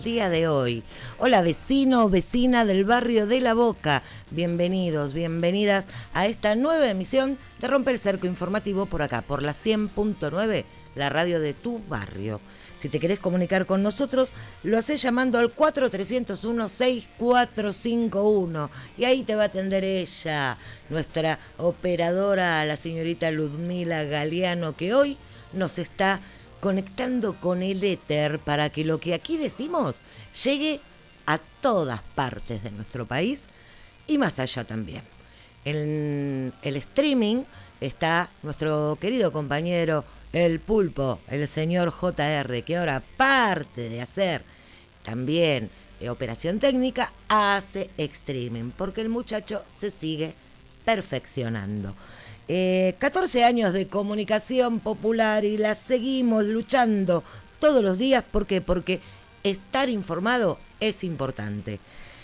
día de hoy. Hola vecino, vecina del barrio de La Boca. Bienvenidos, bienvenidas a esta nueva emisión de Romper el Cerco Informativo por acá, por la 100.9, la radio de tu barrio. Si te querés comunicar con nosotros, lo hacés llamando al 4301-6451 y ahí te va a atender ella, nuestra operadora, la señorita Ludmila Galeano, que hoy nos está conectando con el éter para que lo que aquí decimos llegue a todas partes de nuestro país y más allá también. En el streaming está nuestro querido compañero El Pulpo, el señor JR, que ahora, aparte de hacer también operación técnica, hace streaming, porque el muchacho se sigue perfeccionando. 14 años de comunicación popular y la seguimos luchando todos los días. ¿Por qué? Porque estar informado es importante.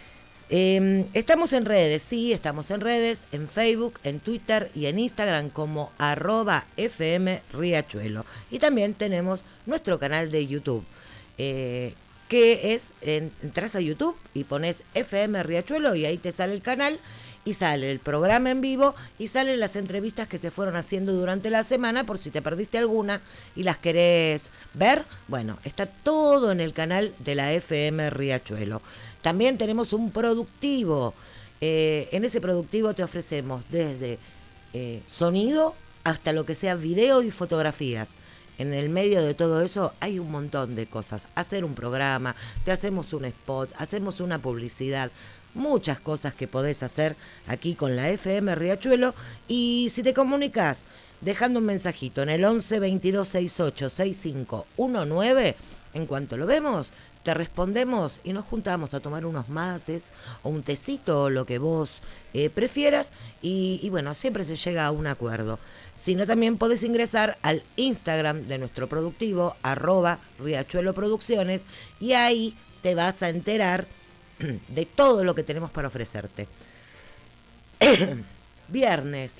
Estamos en redes, sí, estamos en redes, en Facebook, en Twitter y en Instagram como @FM Riachuelo. Y también tenemos nuestro canal de YouTube, que es, entras a YouTube y pones FM Riachuelo y ahí te sale el canal y sale el programa en vivo y salen las entrevistas que se fueron haciendo durante la semana, por si te perdiste alguna y las querés ver. Bueno, está todo en el canal de la FM Riachuelo. También tenemos un productivo. En ese productivo te ofrecemos desde sonido hasta lo que sea video y fotografías. En el medio de todo eso hay un montón de cosas. Hacer un programa, te hacemos un spot, hacemos una publicidad, muchas cosas que podés hacer aquí con la FM Riachuelo. Y si te comunicas dejando un mensajito en el 11 22 68 65 19, en cuanto lo vemos, te respondemos y nos juntamos a tomar unos mates o un tecito o lo que vos prefieras y bueno, siempre se llega a un acuerdo. Si no, también podés ingresar al Instagram de nuestro productivo, @Riachuelo Producciones, y ahí te vas a enterar de todo lo que tenemos para ofrecerte. Viernes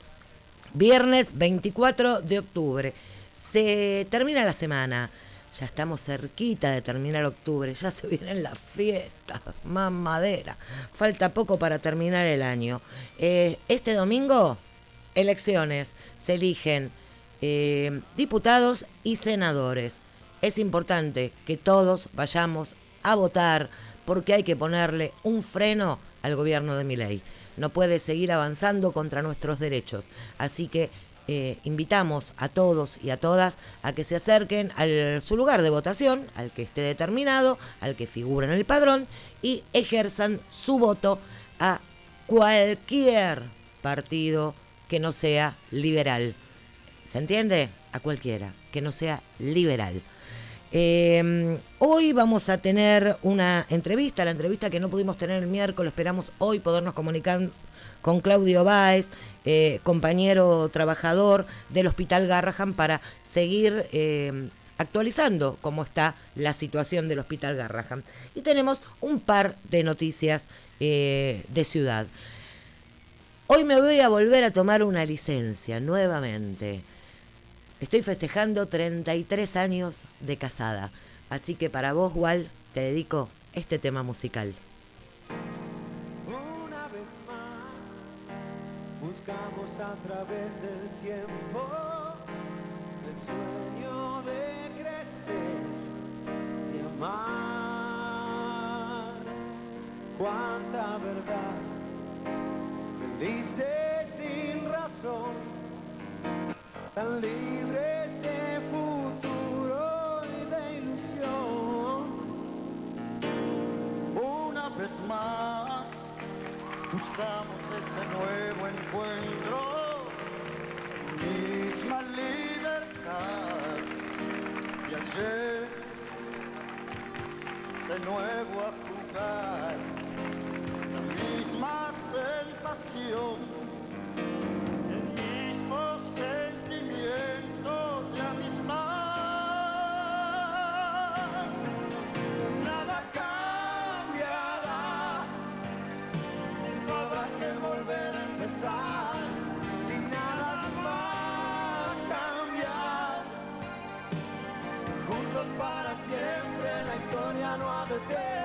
24 de octubre, se termina la semana. Ya estamos cerquita de terminar octubre, ya se vienen las fiestas, mamadera. Falta poco para terminar el año. Este domingo, elecciones, se eligen diputados y senadores. Es importante que todos vayamos a votar porque hay que ponerle un freno al gobierno de Milei. No puede seguir avanzando contra nuestros derechos. Así que invitamos a todos y a todas a que se acerquen a su lugar de votación, al que esté determinado, al que figura en el padrón, y ejerzan su voto a cualquier partido que no sea liberal. ¿Se entiende? A cualquiera, que no sea liberal. Hoy vamos a tener una entrevista, la entrevista que no pudimos tener el miércoles, esperamos hoy podernos comunicar con Claudio Báez, compañero trabajador del Hospital Garrahan, para seguir actualizando cómo está la situación del Hospital Garrahan. Y tenemos un par de noticias de ciudad. Hoy me voy a volver a tomar una licencia nuevamente. Estoy festejando 33 años de casada, así que para vos, Wal, te dedico este tema musical. Una vez más, buscamos a través del tiempo el sueño de crecer, de amar. Cuánta verdad, felices sin razón, tan libres de futuro y de ilusión. Una vez más buscamos este nuevo encuentro, misma libertad, y ayer de nuevo a jugar, la misma sensación, el mismo sentimiento de amistad. Nada cambiará, no habrá que volver a empezar, si nada va a cambiar. Juntos para siempre, la historia no ha de terminar.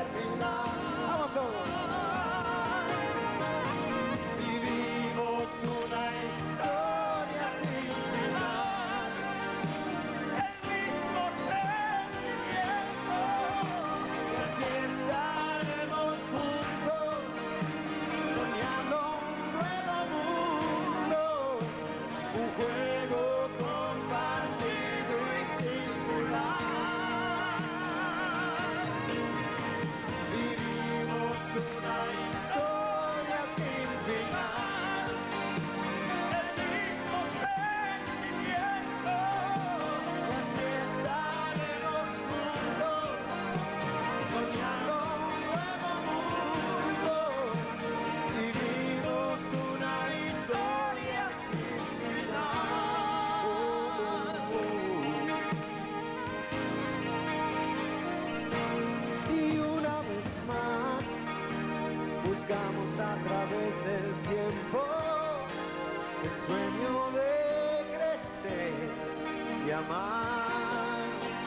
buscamos a través del tiempo el sueño de crecer y amar.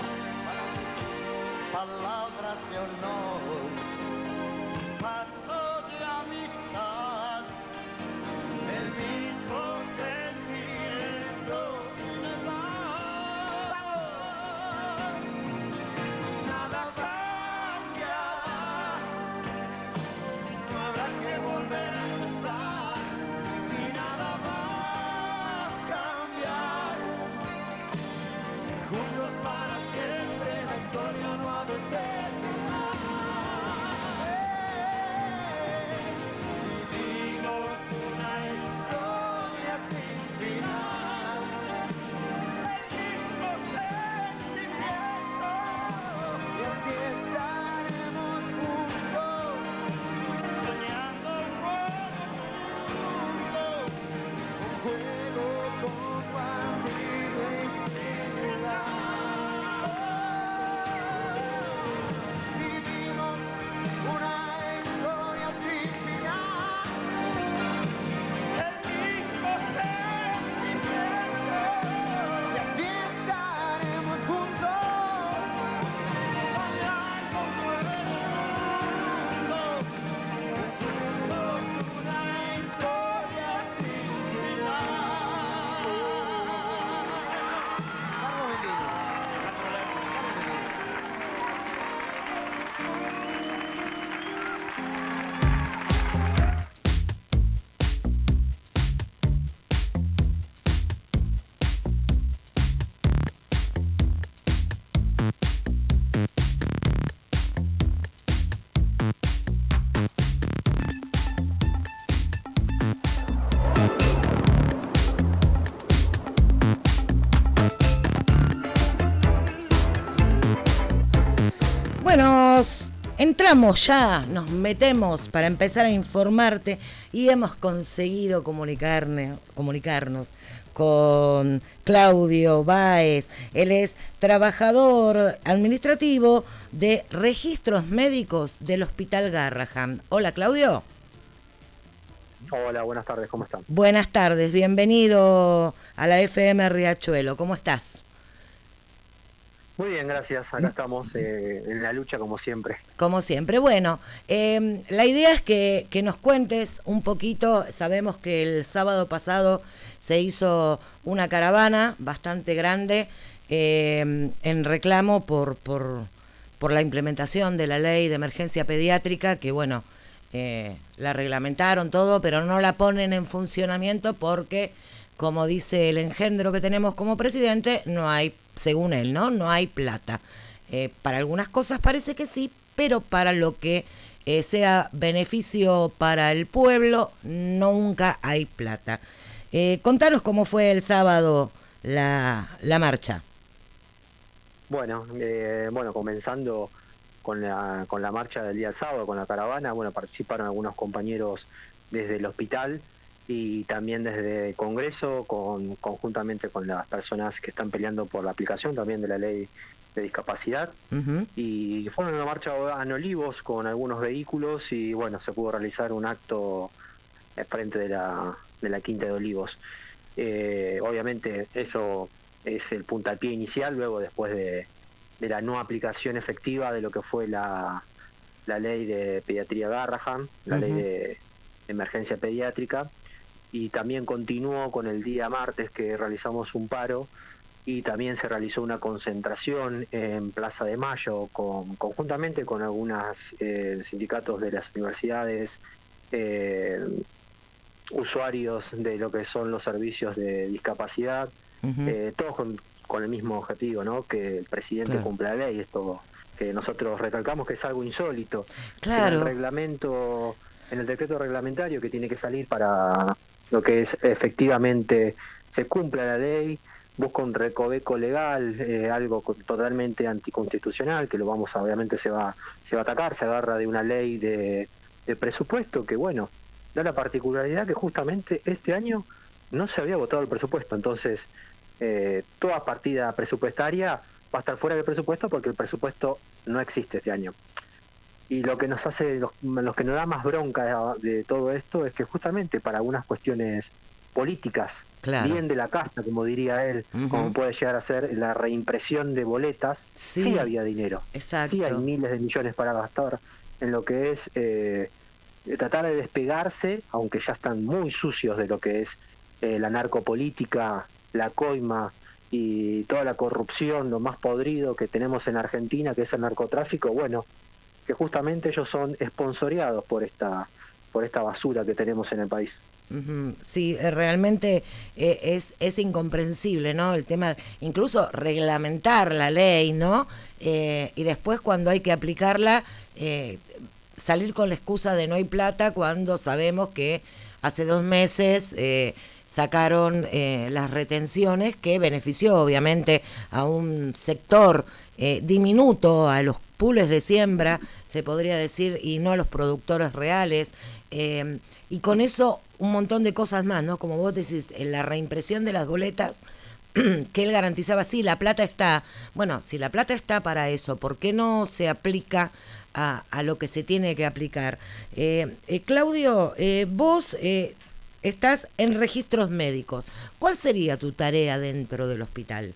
Palabras de honor, pacto de amistad, el mismo sentimiento sin edad. Nada cambia, no habrá que volver a empezar, si nada va a cambiar. Juntos para siempre, la historia no ha de terminar. Vivimos una historia sin final, el mismo sentimiento, Y así estaremos juntos, soñando un nuevo mundo. un juego compartido y sin edad. Vivimos una historia sin final, El mismo sentimiento, y así estaremos juntos, soñando un nuevo mundo. juntos una historia sin final. Carlos Bellini. Bueno, entramos ya, nos metemos para empezar a informarte y hemos conseguido comunicarnos con Claudio Báez. Él es trabajador administrativo de registros médicos del Hospital Garrahan. Hola, Claudio. Hola, buenas tardes, ¿cómo están? Buenas tardes, bienvenido a la FM Riachuelo. ¿Cómo estás? Muy bien, gracias. Acá estamos en la lucha como siempre. Como siempre. Bueno, la idea es que nos cuentes un poquito. Sabemos que el sábado pasado se hizo una caravana bastante grande en reclamo por la implementación de la ley de emergencia pediátrica, que bueno, la reglamentaron todo, pero no la ponen en funcionamiento porque, como dice el engendro que tenemos como presidente, no hay, según él, no hay plata. Para algunas cosas parece que sí, pero para lo que sea beneficio para el pueblo, nunca hay plata. Contanos cómo fue el sábado la marcha. Bueno, comenzando con la marcha del día sábado, con la caravana, bueno, participaron algunos compañeros desde el hospital y también desde el Congreso, conjuntamente con las personas que están peleando por la aplicación también de la ley de discapacidad. Uh-huh. Y fue una marcha en Olivos con algunos vehículos y bueno, se pudo realizar un acto frente de la Quinta de Olivos. Obviamente eso es el puntapié inicial, luego después de la no aplicación efectiva de lo que fue la ley de pediatría Garrahan, la ley de emergencia pediátrica, y también continuó con el día martes que realizamos un paro y también se realizó una concentración en Plaza de Mayo conjuntamente con algunos sindicatos de las universidades, usuarios de lo que son los servicios de discapacidad, todos con el mismo objetivo, ¿no? Que el presidente cumpla la ley. Esto que nosotros recalcamos que es algo insólito. Claro. En el decreto reglamentario que tiene que salir para lo que es efectivamente se cumpla la ley, busca un recoveco legal, algo totalmente anticonstitucional, que lo obviamente se va a atacar, se agarra de una ley de presupuesto que, bueno, da la particularidad que justamente este año no se había votado el presupuesto, entonces toda partida presupuestaria va a estar fuera del presupuesto porque el presupuesto no existe este año. Y lo que nos hace, los que nos da más bronca de todo esto es que justamente para algunas cuestiones políticas, Claro. bien de la casta, como diría él, como puede llegar a ser la reimpresión de boletas, sí había dinero. Exacto. Sí hay miles de millones para gastar en lo que es tratar de despegarse, aunque ya están muy sucios de lo que es la narcopolítica, la coima y toda la corrupción, lo más podrido que tenemos en Argentina, que es el narcotráfico. Bueno, que justamente ellos son esponsoreados por esta basura que tenemos en el país. Sí, realmente es incomprensible, ¿no? El tema, incluso reglamentar la ley, ¿no? Y después cuando hay que aplicarla, salir con la excusa de no hay plata cuando sabemos que hace 2 meses sacaron las retenciones que benefició obviamente a un sector diminuto, a los pools de siembra, se podría decir, y no a los productores reales. Y con eso un montón de cosas más, ¿no? Como vos decís, en la reimpresión de las boletas, que él garantizaba, sí, la plata está. Bueno, si la plata está para eso, ¿por qué no se aplica a lo que se tiene que aplicar? Claudio, vos estás en registros médicos. ¿Cuál sería tu tarea dentro del hospital?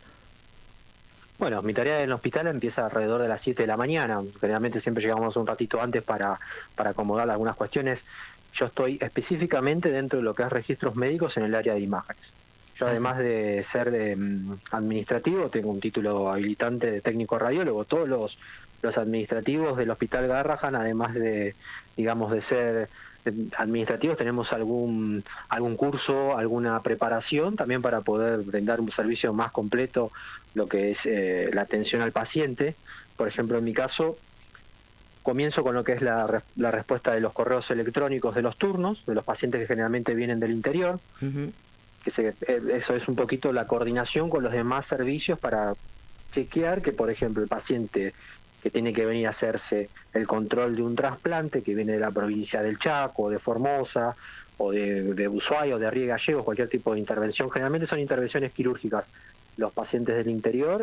Bueno, mi tarea en el hospital empieza alrededor de las 7 de la mañana. Generalmente siempre llegamos un ratito antes para acomodar algunas cuestiones. Yo estoy específicamente dentro de lo que es registros médicos en el área de imágenes. Yo además de ser administrativo, tengo un título habilitante de técnico radiólogo. Todos los administrativos del Hospital Garrahan, además de, digamos, de ser administrativos, tenemos algún curso, alguna preparación también para poder brindar un servicio más completo, lo que es la atención al paciente. Por ejemplo, en mi caso, comienzo con lo que es la respuesta de los correos electrónicos de los turnos, de los pacientes que generalmente vienen del interior. Eso es un poquito la coordinación con los demás servicios para chequear que, por ejemplo, el paciente que tiene que venir a hacerse el control de un trasplante, que viene de la provincia del Chaco, de Formosa, o de Ushuaia, o de Río Gallegos, cualquier tipo de intervención, generalmente son intervenciones quirúrgicas, los pacientes del interior,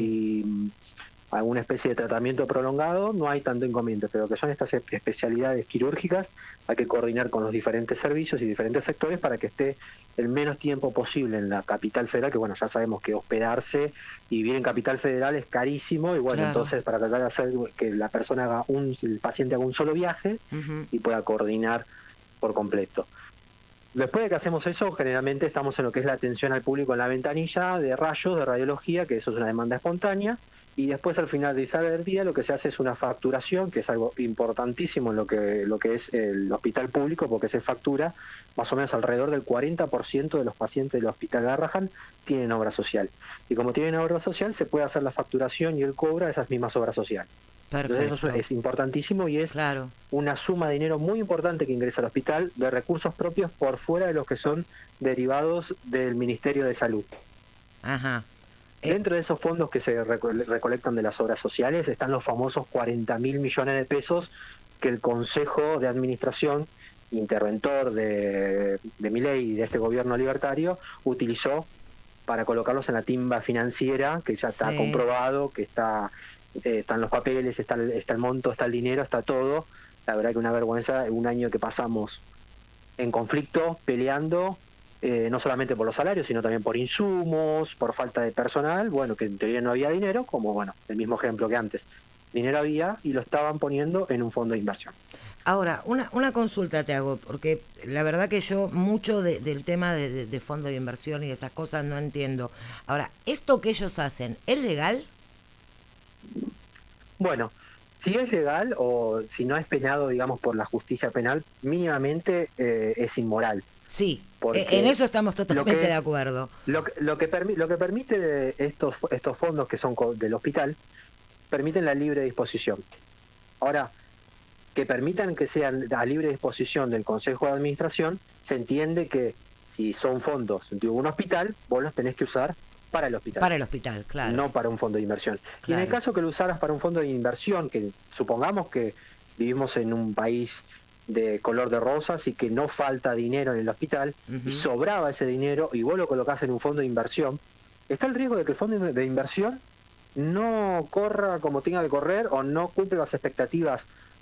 y alguna especie de tratamiento prolongado, no hay tanto inconveniente, pero que son estas especialidades quirúrgicas, hay que coordinar con los diferentes servicios y diferentes sectores para que esté el menos tiempo posible en la capital federal, que bueno, ya sabemos que hospedarse y vivir en capital federal es carísimo, y bueno, entonces para tratar de hacer que la persona haga el paciente haga un solo viaje y pueda coordinar por completo. Después de que hacemos eso, generalmente estamos en lo que es la atención al público en la ventanilla de rayos, de radiología, que eso es una demanda espontánea. Y después, al finalizar el día, lo que se hace es una facturación, que es algo importantísimo en lo que es el hospital público, porque se factura más o menos alrededor del 40% de los pacientes del Hospital Garrahan tienen obra social. Y como tienen obra social, se puede hacer la facturación y el cobro de esas mismas obras sociales. Perfecto. Entonces eso es importantísimo y es una suma de dinero muy importante que ingresa al hospital de recursos propios por fuera de los que son derivados del Ministerio de Salud. Ajá. Dentro de esos fondos que se recolectan de las obras sociales están los famosos 40.000 millones de pesos que el Consejo de Administración, interventor de Milei y de este gobierno libertario, utilizó para colocarlos en la timba financiera, que ya está comprobado, que están los papeles, está el monto, está el dinero, está todo. La verdad que una vergüenza, un año que pasamos en conflicto, peleando, no solamente por los salarios, sino también por insumos, por falta de personal, bueno, que en teoría no había dinero, como bueno, el mismo ejemplo que antes. Dinero había y lo estaban poniendo en un fondo de inversión. Ahora, una consulta te hago, porque la verdad que yo mucho del tema de fondo de inversión y de esas cosas no entiendo. Ahora, ¿esto que ellos hacen es legal? Bueno, si es legal o si no es penado, digamos, por la justicia penal, mínimamente es inmoral. Sí, en eso estamos totalmente de acuerdo. Lo que permite estos fondos que son del hospital, permiten la libre disposición. Ahora, que permitan que sean a libre disposición del Consejo de Administración, se entiende que si son fondos de un hospital, vos los tenés que usar para el hospital. Para el hospital, claro. No para un fondo de inversión. Claro. Y en el caso que lo usaras para un fondo de inversión, que supongamos que vivimos en un país de color de rosas y que no falta dinero en el hospital, y sobraba ese dinero y vos lo colocás en un fondo de inversión, está el riesgo de que el fondo de inversión no corra como tenga que correr o no cumple las expectativas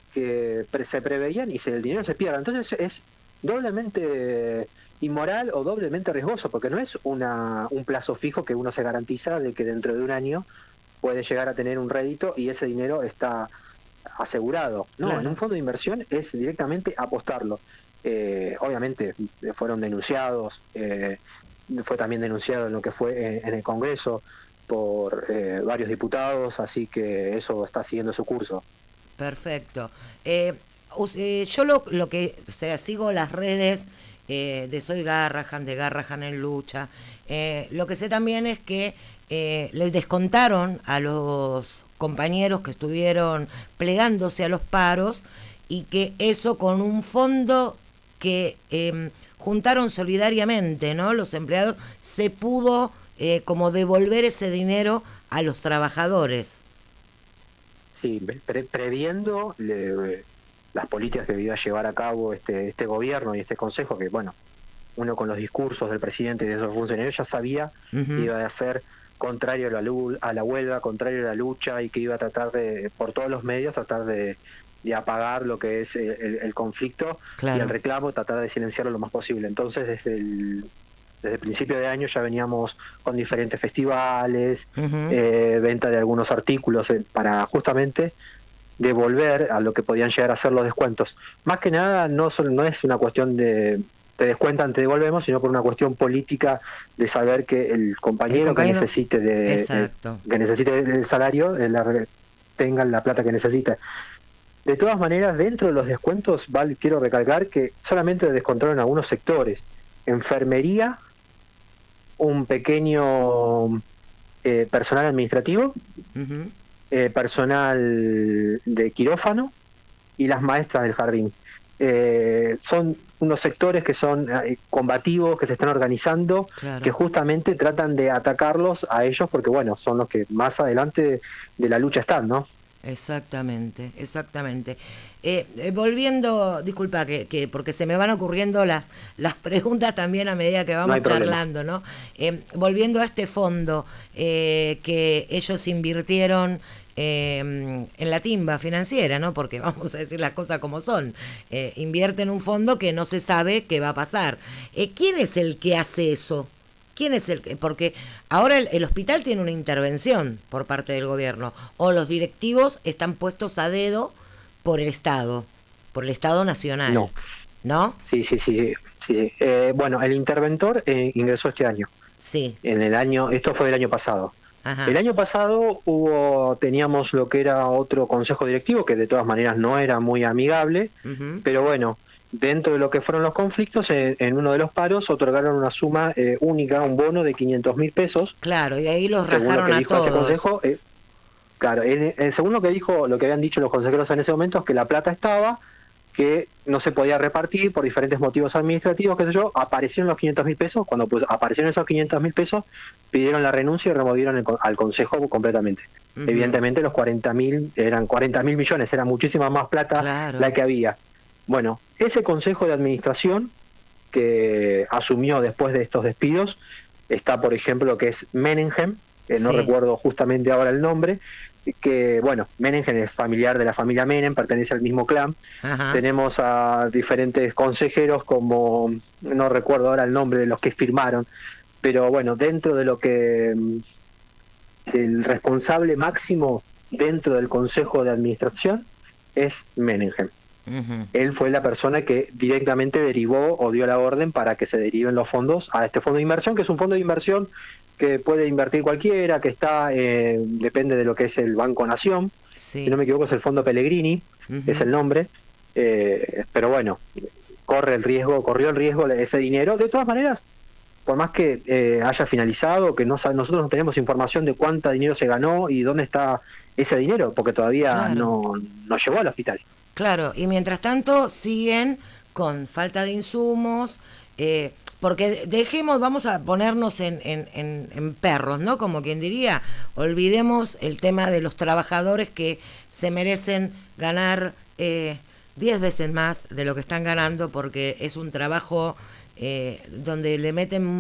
que se preveían y el dinero se pierda. Entonces es doblemente inmoral o doblemente riesgoso, porque no es un plazo fijo que uno se garantiza de que dentro de un año puede llegar a tener un rédito y ese dinero está asegurado. No, Claro. en un fondo de inversión es directamente apostarlo. Obviamente fueron denunciados, fue también denunciado en lo que fue en el Congreso por varios diputados, así que eso está siguiendo su curso. Perfecto. Yo lo que, o sea, sigo las redes de Soy Garrahan, de Garrahan en Lucha. Lo que sé también es que les descontaron a los compañeros que estuvieron plegándose a los paros y que eso con un fondo que juntaron solidariamente, ¿no? Los empleados, se pudo como devolver ese dinero a los trabajadores. Sí, previendo las políticas que iba a llevar a cabo este gobierno y este consejo, que bueno, uno con los discursos del presidente y de esos funcionarios ya sabía que iba a ser contrario a la huelga, contrario a la lucha, y que iba a tratar de, por todos los medios, tratar de apagar lo que es el conflicto Claro. y el reclamo, tratar de silenciarlo lo más posible. Entonces, desde el principio de año ya veníamos con diferentes festivales, venta de algunos artículos para justamente devolver a lo que podían llegar a ser los descuentos. Más que nada no es una cuestión de te descuentan, te devolvemos, sino por una cuestión política de saber que el compañero que necesite que necesite del salario tenga la plata que necesita. De todas maneras, dentro de los descuentos, quiero recalcar que solamente descontaron algunos sectores. Enfermería, un pequeño personal administrativo, personal de quirófano y las maestras del jardín. Son unos sectores que son combativos, que se están organizando, claro, que justamente tratan de atacarlos a ellos porque, bueno, son los que más adelante de la lucha están, ¿no? Exactamente, exactamente. Volviendo, disculpa que porque se me van ocurriendo las preguntas también a medida que vamos charlando, ¿no? Volviendo a este fondo que ellos invirtieron en la timba financiera, ¿no? Porque vamos a decir las cosas como son. Invierten un fondo que no se sabe qué va a pasar. ¿Quién es el que hace eso? ¿Quién es el que? Porque ahora el hospital tiene una intervención por parte del gobierno, o los directivos están puestos a dedo por el Estado Nacional. No. ¿No? Sí. Bueno, el interventor ingresó este año. Sí. Esto fue del año pasado. Ajá. El año pasado teníamos lo que era otro consejo directivo, que de todas maneras no era muy amigable, pero bueno, dentro de lo que fueron los conflictos, en uno de los paros otorgaron una suma única, un bono de 500.000 pesos. Claro, y ahí los rajaron a todos. Ese consejo, claro, según lo que habían dicho los consejeros en ese momento, es que la plata estaba, que no se podía repartir por diferentes motivos administrativos, qué sé yo. Aparecieron los 500.000 pesos, cuando aparecieron esos 500.000 pesos, pidieron la renuncia y removieron al consejo completamente. Evidentemente los 40.000 eran 40.000 millones, era muchísima más plata, claro, la que había. Bueno, ese consejo de administración que asumió después de estos despidos, está por ejemplo lo que es Menenhem, no recuerdo justamente ahora el nombre, que bueno, Menenhem es familiar de la familia Menem, pertenece al mismo clan. Ajá. Tenemos a diferentes consejeros, como no recuerdo ahora el nombre de los que firmaron, pero bueno, dentro de lo que el responsable máximo dentro del consejo de administración es Menenhem. Él fue la persona que directamente derivó o dio la orden para que se deriven los fondos a este fondo de inversión, que es un fondo de inversión que puede invertir cualquiera, que está depende de lo que es el Banco Nación, si no me equivoco es el Fondo Pellegrini, es el nombre, pero bueno, corrió el riesgo ese dinero. De todas maneras, por más que haya finalizado, que nosotros no tenemos información de cuánto dinero se ganó y dónde está ese dinero, porque todavía no llegó al hospital. Claro, y mientras tanto siguen con falta de insumos, porque vamos a ponernos en perros, ¿no? Como quien diría, olvidemos el tema de los trabajadores que se merecen ganar 10 veces más de lo que están ganando, porque es un trabajo donde le meten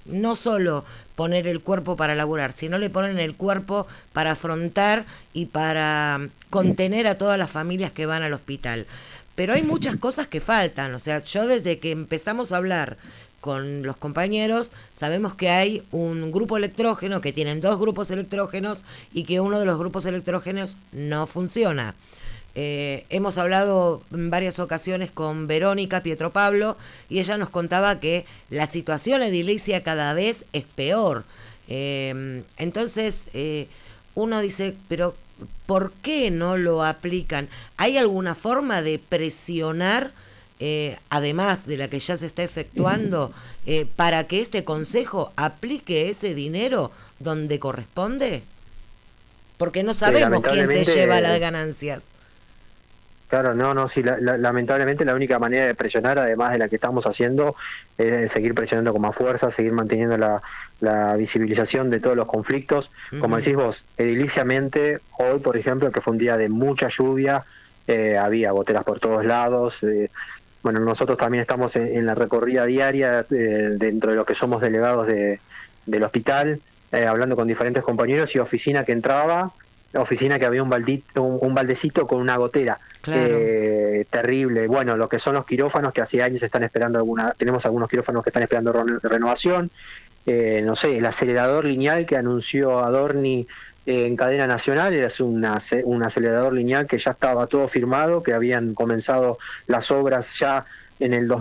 no solo poner el cuerpo para laburar, sino le ponen el cuerpo para afrontar y para contener a todas las familias que van al hospital. Pero hay muchas cosas que faltan, o sea, yo desde que empezamos a hablar con los compañeros, sabemos que hay un grupo electrógeno, que tienen 2 grupos electrógenos y que uno de los grupos electrógenos no funciona. Hemos hablado en varias ocasiones con Verónica Pietropablo y ella nos contaba que la situación edilicia cada vez es peor. Entonces, uno dice, pero ¿por qué no lo aplican? ¿Hay alguna forma de presionar, además de la que ya se está efectuando, para que este consejo aplique ese dinero donde corresponde? Porque no sabemos quién se lleva las ganancias. Claro, no, sí, lamentablemente la única manera de presionar, además de la que estamos haciendo, es seguir presionando con más fuerza, seguir manteniendo la visibilización de todos los conflictos. Como decís vos, ediliciamente, hoy, por ejemplo, que fue un día de mucha lluvia, había goteras por todos lados. Bueno, nosotros también estamos en la recorrida diaria dentro de lo que somos delegados del hospital, hablando con diferentes compañeros y oficina que entraba, la oficina que había un baldecito con una gotera. Claro. Terrible. Bueno, lo que son los quirófanos que hace años están esperando tenemos algunos quirófanos que están esperando renovación. No sé, el acelerador lineal que anunció Adorni en cadena nacional es un acelerador lineal que ya estaba todo firmado, que habían comenzado las obras ya en el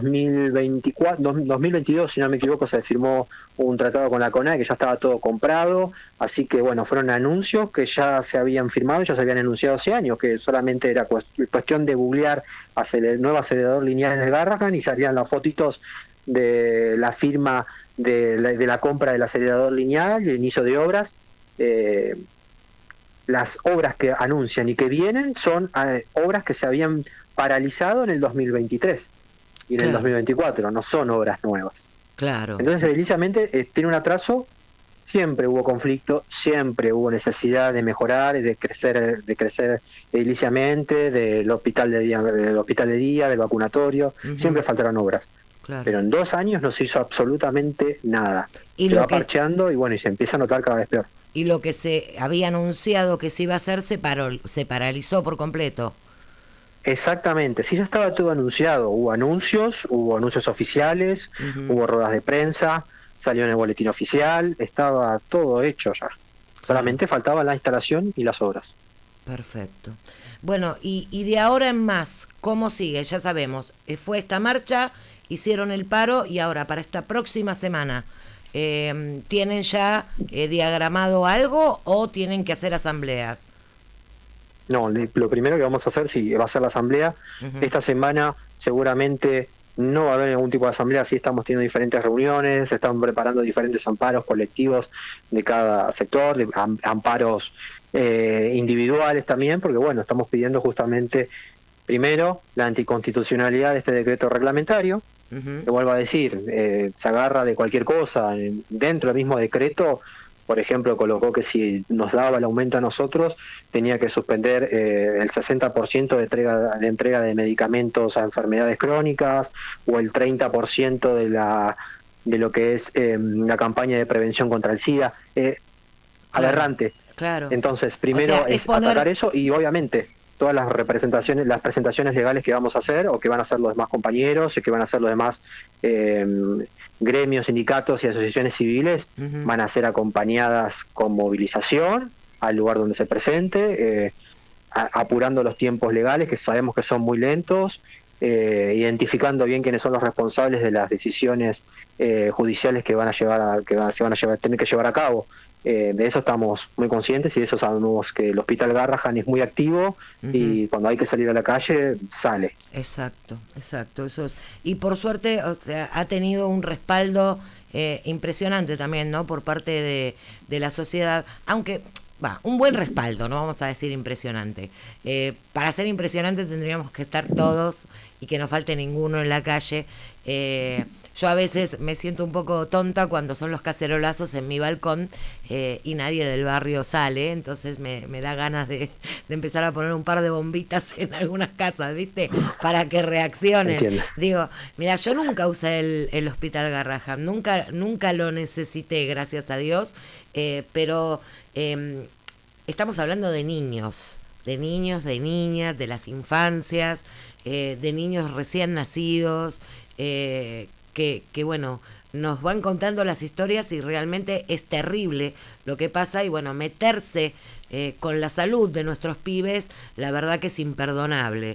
2022, si no me equivoco, se firmó un tratado con la CONAE que ya estaba todo comprado, así que bueno, fueron anuncios que ya se habían firmado, ya se habían anunciado hace años, que solamente era cuestión de googlear el nuevo acelerador lineal de Garrahan y salían las fotitos de la firma de la compra del acelerador lineal y el inicio de obras. Las obras que anuncian y que vienen son obras que se habían paralizado en el 2023 y en el 2024, no son obras nuevas. Claro. Entonces, ediliciamente tiene un atraso, siempre hubo conflicto, siempre hubo necesidad de mejorar, de crecer ediliciamente, del hospital de día, del vacunatorio, siempre faltaron obras. Claro. Pero en 2 años no se hizo absolutamente nada. Y se lo va parcheando y bueno, y se empieza a notar cada vez peor. Y lo que se había anunciado que se iba a hacer se paralizó por completo. Exactamente, sí, ya estaba todo anunciado, hubo anuncios oficiales, hubo ruedas de prensa, salió en el boletín oficial, estaba todo hecho ya, solamente faltaba la instalación y las obras. Perfecto. Bueno, y de ahora en más, ¿cómo sigue? Ya sabemos, fue esta marcha, hicieron el paro y ahora para esta próxima semana, ¿tienen ya diagramado algo o tienen que hacer asambleas? No, lo primero que vamos a hacer, sí, va a ser la asamblea. Esta semana seguramente no va a haber ningún tipo de asamblea, sí estamos teniendo diferentes reuniones, se están preparando diferentes amparos colectivos de cada sector, de amparos individuales también, porque bueno, estamos pidiendo justamente, primero, la anticonstitucionalidad de este decreto reglamentario, que vuelvo a decir, se agarra de cualquier cosa, dentro del mismo decreto. Por ejemplo, colocó que si nos daba el aumento a nosotros, tenía que suspender el 60% de entrega de medicamentos a enfermedades crónicas o el 30% de lo que es la campaña de prevención contra el SIDA. Aberrante. Claro. Entonces, primero es atacar eso y obviamente todas las presentaciones legales que vamos a hacer o que van a hacer los demás compañeros y que van a hacer los demás gremios, sindicatos y asociaciones civiles van a ser acompañadas con movilización al lugar donde se presente, apurando los tiempos legales que sabemos que son muy lentos, identificando bien quiénes son los responsables de las decisiones judiciales que se van a tener que llevar a cabo. De eso estamos muy conscientes y de eso sabemos que el Hospital Garrahan es muy activo y cuando hay que salir a la calle, sale. Exacto, eso es. Y por suerte, o sea, ha tenido un respaldo impresionante también, ¿no? Por parte de la sociedad, aunque, un buen respaldo, no vamos a decir impresionante. Para ser impresionante tendríamos que estar todos y que no falte ninguno en la calle. yo a veces me siento un poco tonta cuando son los cacerolazos en mi balcón y nadie del barrio sale, entonces me da ganas de empezar a poner un par de bombitas en algunas casas, ¿viste? Para que reaccionen. Entiendo. Digo, mira, yo nunca usé el Hospital Garrahan, nunca lo necesité, gracias a Dios, pero estamos hablando de niños, de niñas, de las infancias, de niños recién nacidos, que bueno, nos van contando las historias y realmente es terrible lo que pasa y bueno, meterse con la salud de nuestros pibes, la verdad que es imperdonable.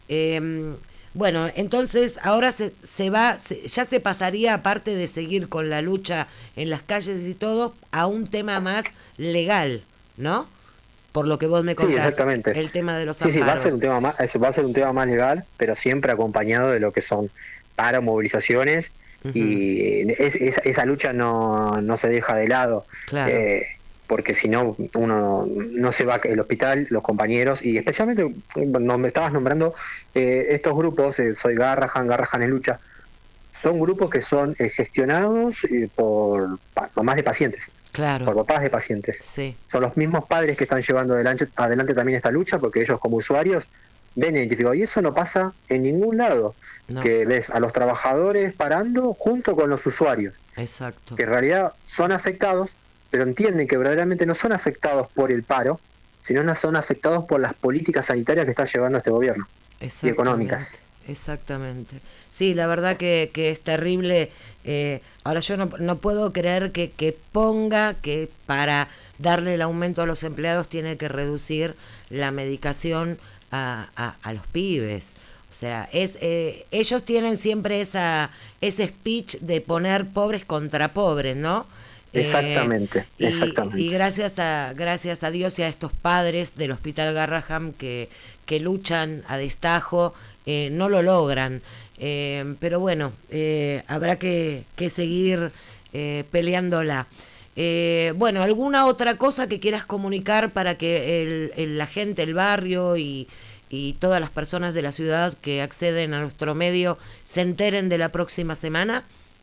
Bueno, entonces ahora ya se pasaría, aparte de seguir con la lucha en las calles y todo, a un tema más legal, ¿no? Por lo que vos me contás, Sí, exactamente. el tema de los Sí, amparos. va a ser un tema más legal, pero siempre acompañado de lo que son paros, movilizaciones, y esa lucha no se deja de lado. Claro. Porque si no, uno no se va al hospital, los compañeros, y especialmente, me estabas nombrando, estos grupos, Soy Garrahan en Lucha, son grupos que son gestionados por mamás de pacientes. Claro. Por papás de pacientes. Sí. Son los mismos padres que están llevando adelante también esta lucha, porque ellos como usuarios ven identificados. Y eso no pasa en ningún lado. No. Que ves a los trabajadores parando junto con los usuarios. Exacto. Que en realidad son afectados, pero entienden que verdaderamente no son afectados por el paro, sino son afectados por las políticas sanitarias que está llevando este gobierno. Y económicas. Exactamente. Sí, la verdad que es terrible. Ahora yo no puedo creer que ponga que para darle el aumento a los empleados tiene que reducir la medicación a los pibes. O sea, ellos tienen siempre ese speech de poner pobres contra pobres, ¿no? Exactamente. Y gracias a Dios y a estos padres del Hospital Garrahan que luchan a destajo, no lo logran. Pero bueno, habrá que seguir peleándola. Bueno, ¿alguna otra cosa que quieras comunicar para que la gente, el barrio y todas las personas de la ciudad que acceden a nuestro medio se enteren de la próxima semana?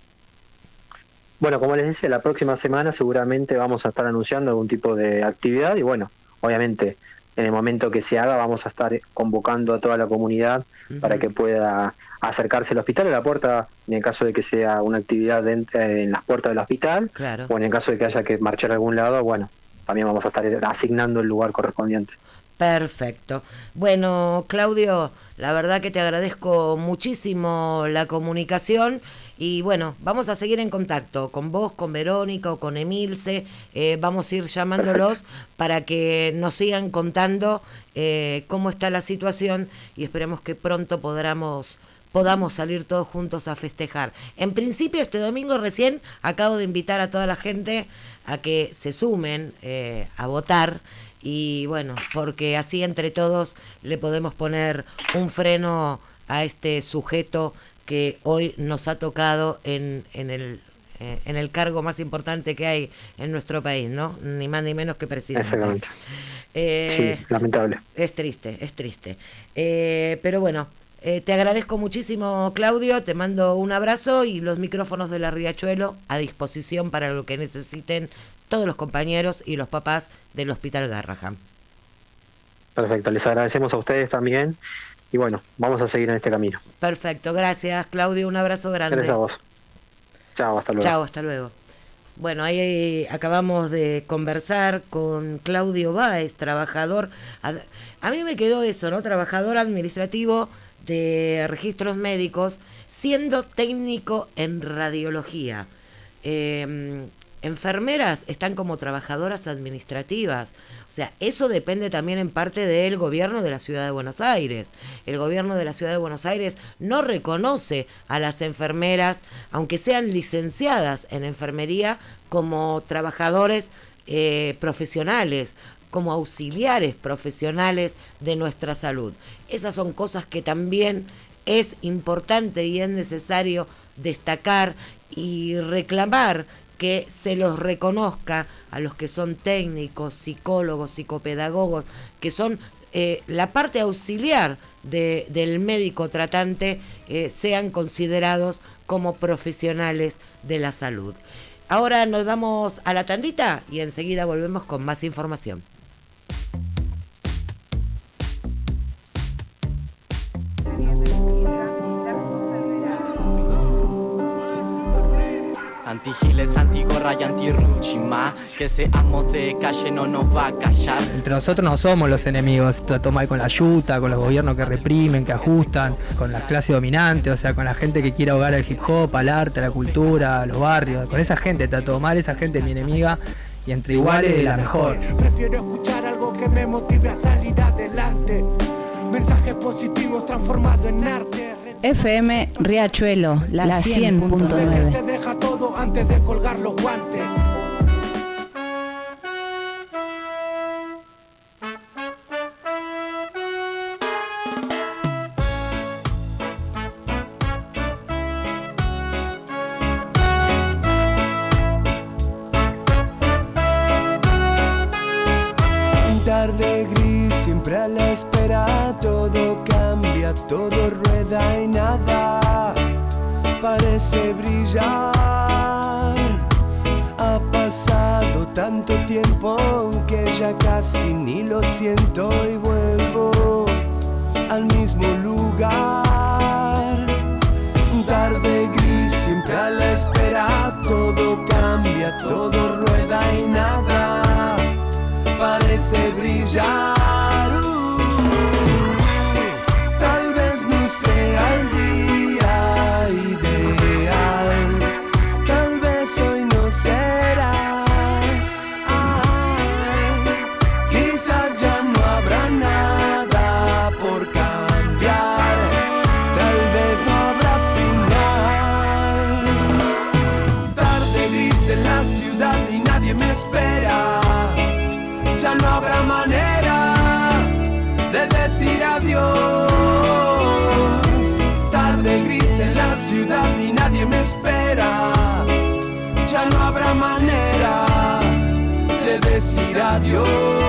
Bueno, como les decía, la próxima semana seguramente vamos a estar anunciando algún tipo de actividad y bueno, obviamente en el momento que se haga vamos a estar convocando a toda la comunidad para que pueda acercarse al hospital, a la puerta, en el caso de que sea una actividad en las puertas del hospital, claro. O en el caso de que haya que marchar a algún lado, bueno, también vamos a estar asignando el lugar correspondiente. Perfecto. Bueno, Claudio, la verdad que te agradezco muchísimo la comunicación y bueno, vamos a seguir en contacto con vos, con Verónica o con Emilce, vamos a ir llamándolos para que nos sigan contando cómo está la situación y esperemos que pronto podamos salir todos juntos a festejar. En principio, este domingo recién acabo de invitar a toda la gente a que se sumen a votar y bueno, porque así entre todos le podemos poner un freno a este sujeto que hoy nos ha tocado en el cargo más importante que hay en nuestro país, ¿no? Ni más ni menos que presidente. Exactamente. Sí, lamentable. Es triste. Pero bueno, te agradezco muchísimo, Claudio, te mando un abrazo y los micrófonos de la Riachuelo a disposición para lo que necesiten todos los compañeros y los papás del Hospital Garrahan. Perfecto, les agradecemos a ustedes también y bueno, vamos a seguir en este camino. Perfecto, gracias, Claudio, un abrazo grande. Gracias a vos. Chao, hasta luego. Chao, hasta luego. Bueno, ahí acabamos de conversar con Claudio Báez, trabajador, a mí me quedó eso, ¿no? Trabajador administrativo de registros médicos, siendo técnico en radiología. Enfermeras están como trabajadoras administrativas. O sea, eso depende también en parte del gobierno de la Ciudad de Buenos Aires. El gobierno de la Ciudad de Buenos Aires no reconoce a las enfermeras, aunque sean licenciadas en enfermería, como trabajadores profesionales, como auxiliares profesionales de nuestra salud. Esas son cosas que también es importante y es necesario destacar y reclamar que se los reconozca a los que son técnicos, psicólogos, psicopedagogos, que son la parte auxiliar del médico tratante sean considerados como profesionales de la salud. Ahora nos vamos a la tandita y enseguida volvemos con más información. Antigiles, antigorra y antirruchima, que seamos de calle no nos va a callar. Entre nosotros no somos los enemigos, trató mal con la yuta, con los gobiernos que reprimen, que ajustan, con la clase dominante, o sea, con la gente que quiere ahogar al hip hop, al arte, a la cultura, a los barrios. Con esa gente trató mal, esa gente es mi enemiga y entre iguales la mejor. Prefiero escuchar algo que me motive a salir adelante. Mensajes positivos transformados en arte. FM Riachuelo, la 100.9. Se deja todo antes de colgar los guantes. Tarde gris, siempre a la espera, todo cambia, todo rueda y nada parece brillar. Ha pasado tanto tiempo que ya casi ni lo siento y vuelvo al mismo lugar. Tarde gris, siempre a la espera, todo cambia, todo rueda y nada parece brillar. Tal vez no sea el día ideal, tal vez hoy no será. Quizás ya no habrá nada por cambiar, tal vez no habrá final. Tarde gris en la ciudad y nadie me espera. Ya no habrá manera de decir adiós. Tarde gris en la ciudad y nadie me espera. Ya no habrá manera de decir adiós.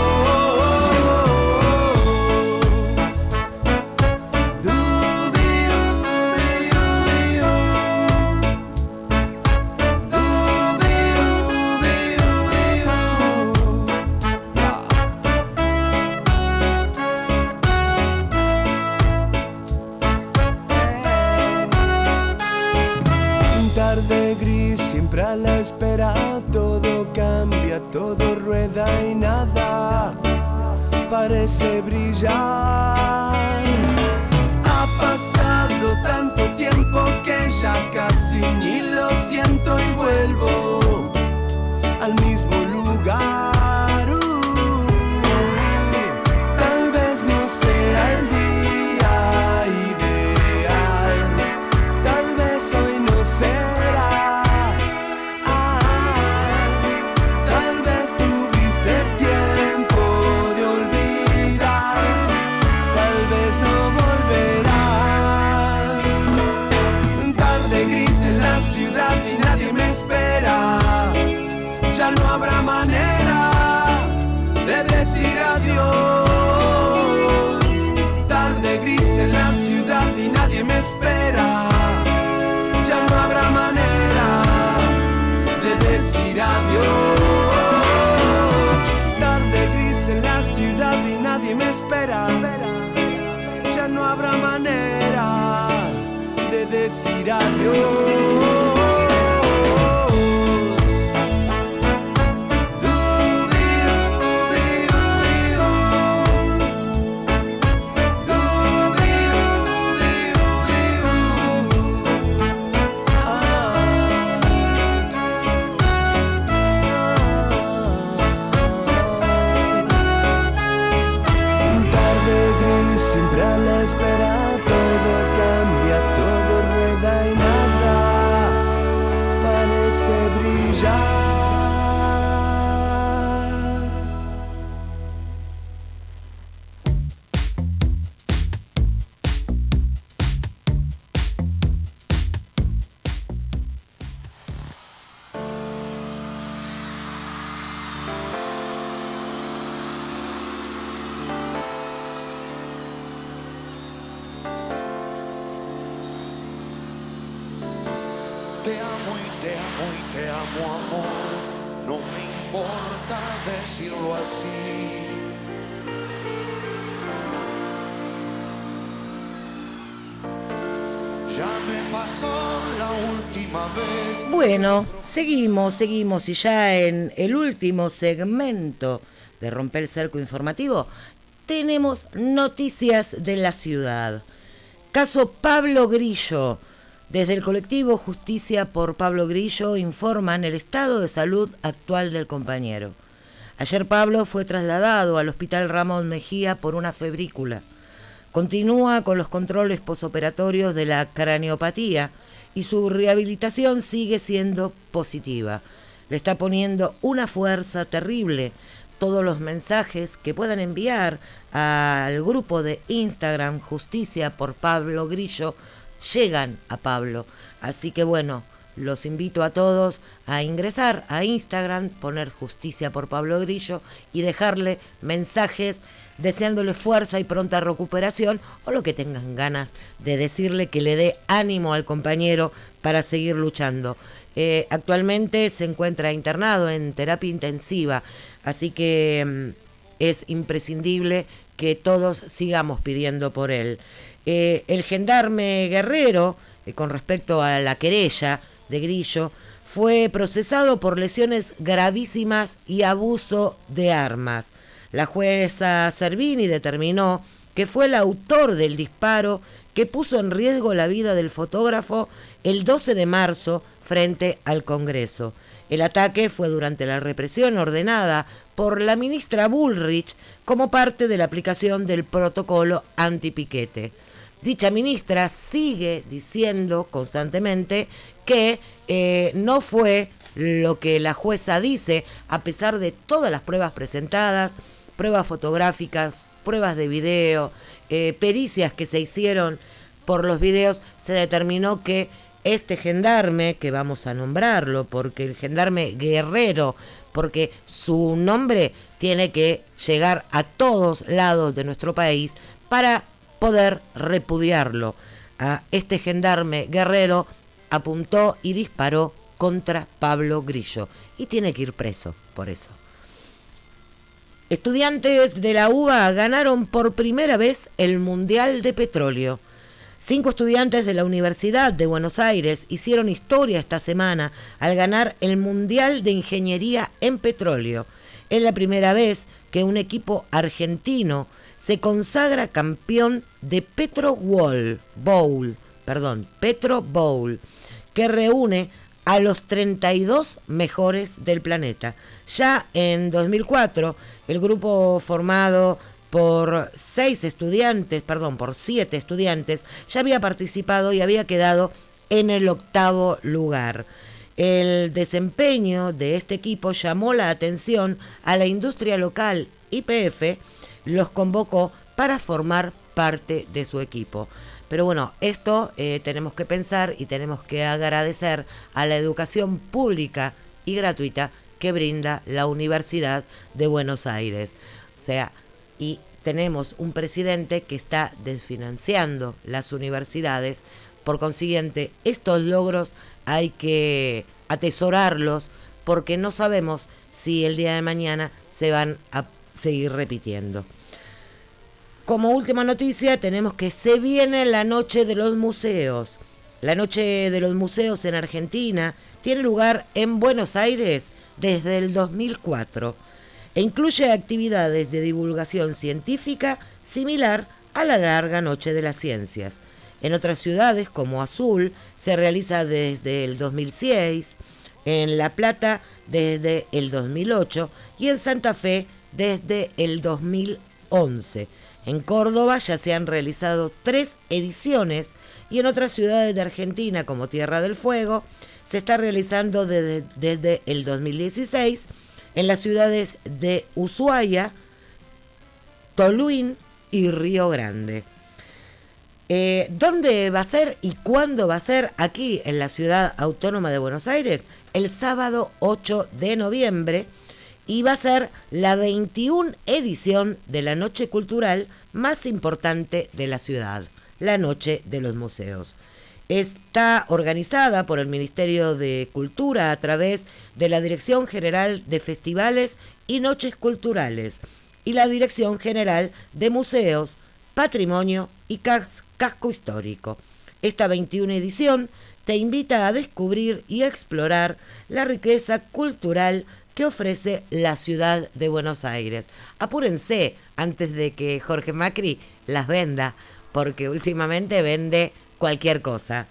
Tarde gris, siempre a la espera, todo cambia, todo rueda y nada parece brillar. Ha pasado tanto tiempo que ya casi ni lo siento y vuelvo al mismo lugar. Tal vez no sea el día ideal, tal vez hoy no será. Tal vez tuviste tiempo de olvidar, tal vez no te amo y te amo y te amo, amor. No me importa decirlo así. Ya me pasó la última vez. Bueno, seguimos y ya en el último segmento de Romper el Cerco Informativo tenemos noticias de la ciudad. Caso Pablo Grillo. Desde el colectivo Justicia por Pablo Grillo informan el estado de salud actual del compañero. Ayer Pablo fue trasladado al Hospital Ramón Mejía por una febrícula. Continúa con los controles posoperatorios de la craneopatía y su rehabilitación sigue siendo positiva. Le está poniendo una fuerza terrible. Todos los mensajes que puedan enviar al grupo de Instagram Justicia por Pablo Grillo llegan a Pablo. Así que bueno, los invito a todos a ingresar a Instagram, poner Justicia por Pablo Grillo y dejarle mensajes deseándole fuerza y pronta recuperación, o lo que tengan ganas de decirle, que le dé ánimo al compañero para seguir luchando. Actualmente se encuentra internado en terapia intensiva, así que es imprescindible que todos sigamos pidiendo por él. El gendarme Guerrero, con respecto a la querella de Grillo, fue procesado por lesiones gravísimas y abuso de armas. La jueza Servini determinó que fue el autor del disparo que puso en riesgo la vida del fotógrafo el 12 de marzo frente al Congreso. El ataque fue durante la represión ordenada por la ministra Bullrich como parte de la aplicación del protocolo antipiquete. Dicha ministra sigue diciendo constantemente que no fue lo que la jueza dice, a pesar de todas las pruebas presentadas, pruebas fotográficas, pruebas de video, pericias que se hicieron por los videos. Se determinó que este gendarme, que vamos a nombrarlo, porque el gendarme Guerrero, porque su nombre tiene que llegar a todos lados de nuestro país para poder repudiarlo. A este gendarme Guerrero apuntó y disparó contra Pablo Grillo y tiene que ir preso por eso. Estudiantes de la UBA ganaron por primera vez el Mundial de Petróleo. 5 estudiantes de la Universidad de Buenos Aires hicieron historia esta semana al ganar el Mundial de Ingeniería en Petróleo. Es la primera vez que un equipo argentino se consagra campeón de Petro Bowl, que reúne a los 32 mejores del planeta. Ya en 2004, el grupo formado por 7 estudiantes, ya había participado y había quedado en el 8º lugar. El desempeño de este equipo llamó la atención a la industria local. YPF los convocó para formar parte de su equipo. Pero bueno, esto tenemos que pensar y tenemos que agradecer a la educación pública y gratuita que brinda la Universidad de Buenos Aires. O sea, y tenemos un presidente que está desfinanciando las universidades. Por consiguiente, estos logros hay que atesorarlos, porque no sabemos si el día de mañana se van a seguir repitiendo. Como última noticia, tenemos que se viene la Noche de los Museos. La Noche de los Museos en Argentina tiene lugar en Buenos Aires desde el 2004 e incluye actividades de divulgación científica similar a la larga Noche de las Ciencias. En otras ciudades, como Azul, se realiza desde el 2006, en La Plata desde el 2008 y en Santa Fe desde el 2011. En Córdoba ya se han realizado 3 ediciones y en otras ciudades de Argentina, como Tierra del Fuego, se está realizando desde el 2016 en las ciudades de Ushuaia, Toluín y Río Grande. ¿Dónde va a ser y cuándo va a ser? Aquí en la Ciudad Autónoma de Buenos Aires, el sábado 8 de noviembre, y va a ser la 21 edición de la noche cultural más importante de la ciudad, la Noche de los Museos. Está organizada por el Ministerio de Cultura a través de la Dirección General de Festivales y Noches Culturales y la Dirección General de Museos, Patrimonio y Casco Histórico. Esta 21 edición te invita a descubrir y explorar la riqueza cultural que ofrece la ciudad de Buenos Aires. Apúrense antes de que Jorge Macri las venda, porque últimamente vende cualquier cosa.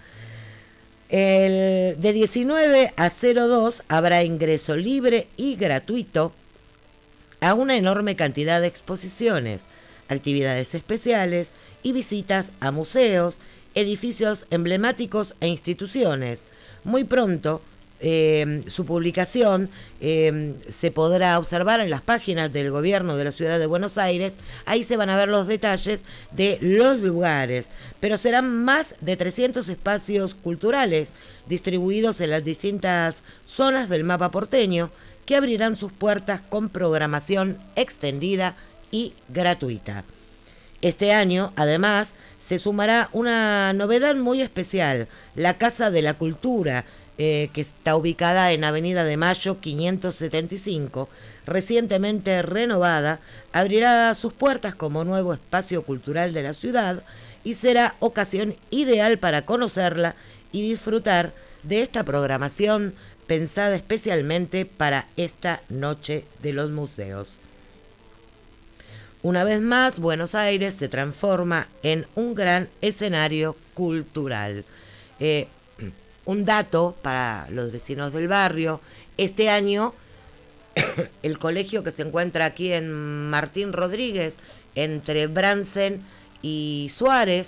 De 19 a 02 habrá ingreso libre y gratuito a una enorme cantidad de exposiciones, actividades especiales y visitas a museos, edificios emblemáticos e instituciones. Muy pronto su publicación se podrá observar en las páginas del gobierno de la ciudad de Buenos Aires. Ahí se van a ver los detalles de los lugares, pero serán más de 300 espacios culturales distribuidos en las distintas zonas del mapa porteño que abrirán sus puertas con programación extendida y gratuita. Este año, además, se sumará una novedad muy especial, la Casa de la Cultura, que está ubicada en Avenida de Mayo 575, recientemente renovada, abrirá sus puertas como nuevo espacio cultural de la ciudad y será ocasión ideal para conocerla y disfrutar de esta programación pensada especialmente para esta Noche de los Museos. Una vez más, Buenos Aires se transforma en un gran escenario cultural. Un dato para los vecinos del barrio: este año el colegio que se encuentra aquí en Martín Rodríguez, entre Bransen y Suárez,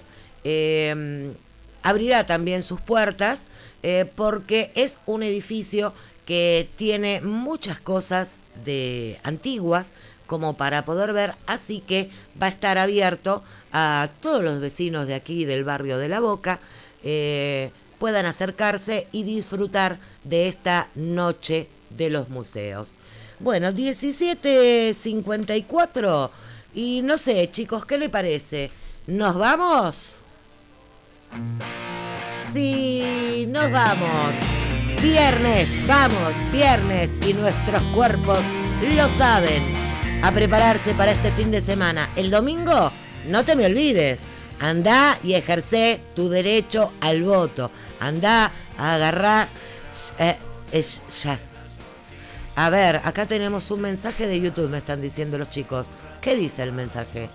abrirá también sus puertas porque es un edificio que tiene muchas cosas antiguas como para poder ver, así que va a estar abierto a todos los vecinos de aquí del barrio de La Boca, puedan acercarse y disfrutar de esta Noche de los Museos. Bueno, 17:54 y no sé, chicos, ¿qué le parece? ¿Nos vamos? Sí, nos vamos. Viernes, vamos, viernes, y nuestros cuerpos lo saben. A prepararse para este fin de semana. El domingo, no te me olvides, andá y ejercé tu derecho al voto. Andá a agarrar... ya. A ver, acá tenemos un mensaje de YouTube, me están diciendo los chicos. ¿Qué dice el mensaje?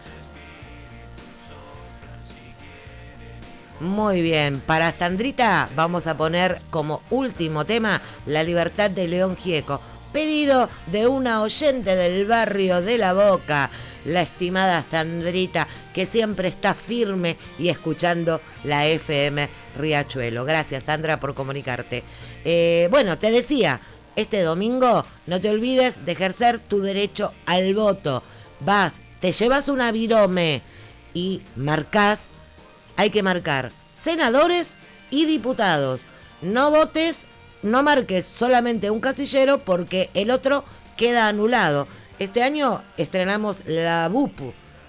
Muy bien, para Sandrita vamos a poner como último tema La Libertad de León Gieco. Pedido de una oyente del barrio de La Boca, la estimada Sandrita, que siempre está firme y escuchando la FM Riachuelo. Gracias, Sandra, por comunicarte. Bueno, te decía, este domingo no te olvides de ejercer tu derecho al voto. Vas, te llevas una virome y marcás. Hay que marcar senadores y diputados. No votes, no marques solamente un casillero porque el otro queda anulado. Este año estrenamos la BUP,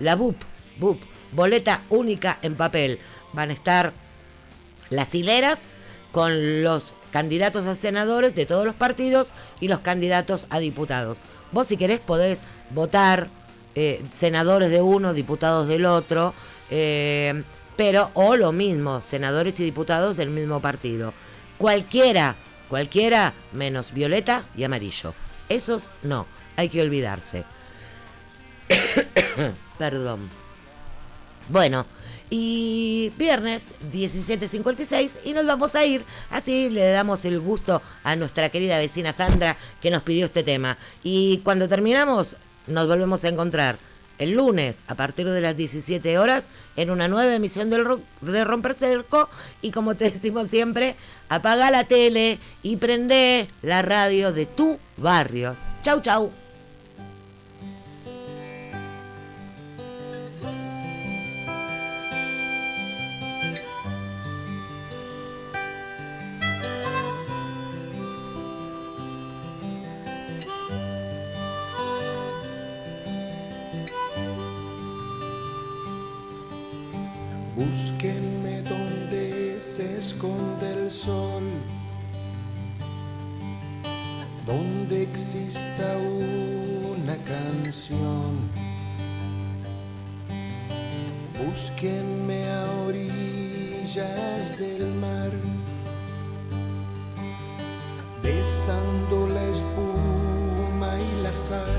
boleta única en papel. Van a estar las hileras con los candidatos a senadores de todos los partidos y los candidatos a diputados. Vos, si querés, podés votar senadores de uno, diputados del otro, pero o lo mismo, senadores y diputados del mismo partido. Cualquiera menos violeta y amarillo. Esos no, hay que olvidarse. Perdón. Bueno, y viernes 17:56 y nos vamos a ir. Así le damos el gusto a nuestra querida vecina Sandra que nos pidió este tema. Y cuando terminamos nos volvemos a encontrar el lunes a partir de las 17 horas en una nueva emisión de Romper Cerco. Y como te decimos siempre, apaga la tele y prende la radio de tu barrio. Chau, chau. Búsquenme donde se esconde el sol, donde exista una canción. Búsquenme a orillas del mar, besando la espuma y la sal.